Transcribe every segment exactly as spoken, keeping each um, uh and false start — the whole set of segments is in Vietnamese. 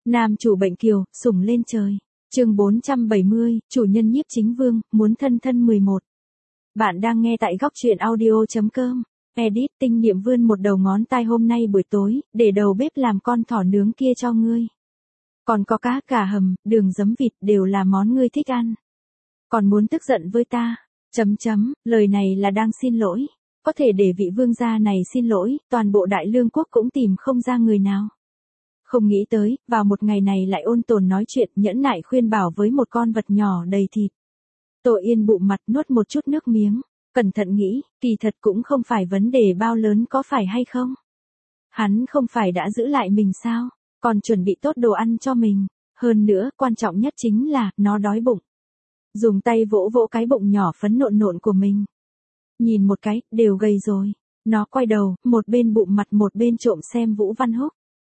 Nam chủ bệnh kiều, sủng lên trời. Chương bốn trăm bảy mươi, chủ nhân Nhiếp Chính Vương, muốn thân thân mười một. Bạn đang nghe tại góc truyện audio chấm com. Edit Tinh Niệm vươn một đầu ngón tay hôm nay buổi tối, để đầu bếp làm con thỏ nướng kia cho ngươi. Còn có cá cà hầm, đường giấm vịt đều là món ngươi thích ăn. Còn muốn tức giận với ta? Chấm chấm, lời này là đang xin lỗi. Có thể để vị vương gia này xin lỗi, toàn bộ Đại Lương quốc cũng tìm không ra người nào. Không nghĩ tới, vào một ngày này lại ôn tồn nói chuyện nhẫn nại khuyên bảo với một con vật nhỏ đầy thịt. Tô Yên bụng mặt nuốt một chút nước miếng, cẩn thận nghĩ, kỳ thật cũng không phải vấn đề bao lớn có phải hay không. Hắn không phải đã giữ lại mình sao, còn chuẩn bị tốt đồ ăn cho mình, hơn nữa, quan trọng nhất chính là, nó đói bụng. Dùng tay vỗ vỗ cái bụng nhỏ phấn nộn nộn của mình. Nhìn một cái, đều gầy rồi. Nó quay đầu, một bên bụng mặt một bên trộm xem Vũ Văn Húc.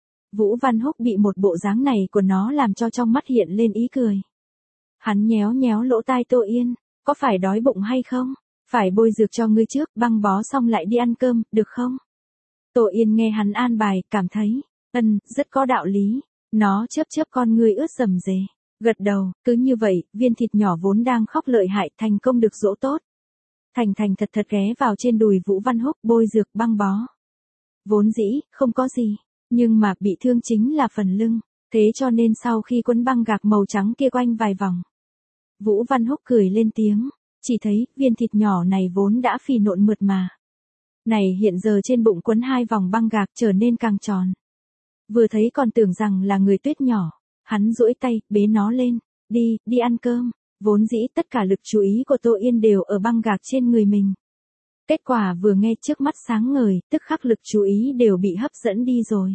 Vũ Văn Húc bị một bộ dáng này của nó làm cho trong mắt hiện lên ý cười. Hắn nhéo nhéo lỗ tai Tô Yên, có phải đói bụng hay không? Phải bôi dược cho ngươi trước, băng bó xong lại đi ăn cơm, được không? Tô Yên nghe hắn an bài, cảm thấy, ân, rất có đạo lý. Nó chớp chớp con ngươi ướt rầm rề, gật đầu, cứ như vậy, viên thịt nhỏ vốn đang khóc lợi hại thành công được dỗ tốt. Thành thành thật thật ghé vào trên đùi Vũ Văn Húc bôi dược băng bó. Vốn dĩ, không có gì. Nhưng mà bị thương chính là phần lưng, thế cho nên sau khi quấn băng gạc màu trắng kia quanh vài vòng. Vũ Văn Húc cười lên tiếng, chỉ thấy viên thịt nhỏ này vốn đã phì nộn mượt mà. Này hiện giờ trên bụng quấn hai vòng băng gạc trở nên càng tròn. Vừa thấy còn tưởng rằng là người tuyết nhỏ, hắn duỗi tay, bế nó lên, đi, đi ăn cơm, vốn dĩ tất cả lực chú ý của Tô Yên đều ở băng gạc trên người mình. Kết quả vừa nghe trước mắt sáng ngời, tức khắc lực chú ý đều bị hấp dẫn đi rồi.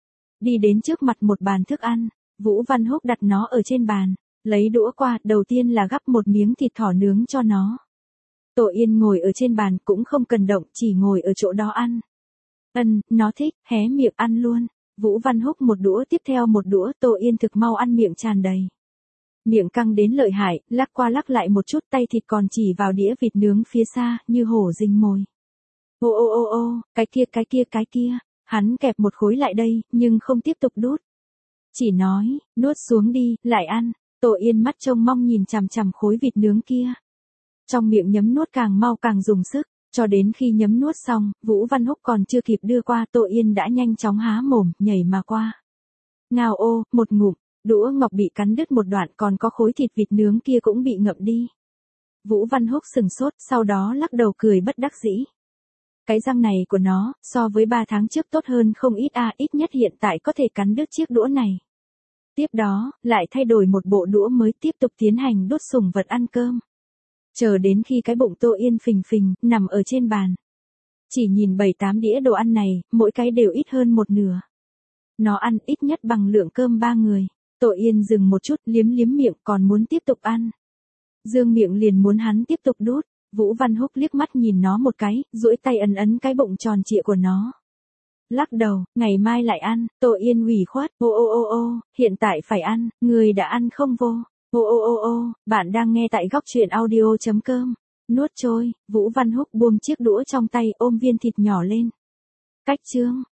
Đi đến trước mặt một bàn thức ăn, Vũ Văn Húc đặt nó ở trên bàn, lấy đũa qua, đầu tiên là gắp một miếng thịt thỏ nướng cho nó. Tô Yên ngồi ở trên bàn cũng không cần động, chỉ ngồi ở chỗ đó ăn. Ân, nó thích, hé miệng ăn luôn. Vũ Văn Húc một đũa tiếp theo một đũa, Tô Yên thực mau ăn miệng tràn đầy. Miệng căng đến lợi hại, lắc qua lắc lại một chút, tay thịt còn chỉ vào đĩa vịt nướng phía xa, như hổ rình mồi. Ô ô ô ô, cái kia cái kia cái kia, hắn kẹp một khối lại đây, nhưng không tiếp tục đút. Chỉ nói, nuốt xuống đi, lại ăn. Tô Yên mắt trông mong nhìn chằm chằm khối vịt nướng kia. Trong miệng nhấm nuốt càng mau càng dùng sức, cho đến khi nhấm nuốt xong, Vũ Văn Húc còn chưa kịp đưa qua, Tô Yên đã nhanh chóng há mồm, nhảy mà qua. Ngao ô, một ngụm. Đũa ngọc bị cắn đứt một đoạn, còn có khối thịt vịt nướng kia cũng bị ngậm đi. Vũ Văn Húc sừng sốt, sau đó lắc đầu cười bất đắc dĩ. Cái răng này của nó, so với ba tháng trước tốt hơn không ít a, à, ít nhất hiện tại có thể cắn đứt chiếc đũa này. Tiếp đó, lại thay đổi một bộ đũa mới tiếp tục tiến hành đút sủng vật ăn cơm. Chờ đến khi cái bụng Tô Yên phình phình, nằm ở trên bàn. Chỉ nhìn bảy tám đĩa đồ ăn này, mỗi cái đều ít hơn một nửa. Nó ăn ít nhất bằng lượng cơm ba người. Tô Yên dừng một chút, liếm liếm miệng, còn muốn tiếp tục ăn. Dương miệng liền muốn hắn tiếp tục đút. Vũ Văn Húc liếc mắt nhìn nó một cái, duỗi tay ấn ấn cái bụng tròn trịa của nó. Lắc đầu, ngày mai lại ăn. Tô Yên ủy khoát, ô ô ô ô, hiện tại phải ăn, người đã ăn không vô. Ô ô ô ô, bạn đang nghe tại góc truyện audio chấm com. Nuốt trôi, Vũ Văn Húc buông chiếc đũa trong tay, ôm viên thịt nhỏ lên. Cách chương.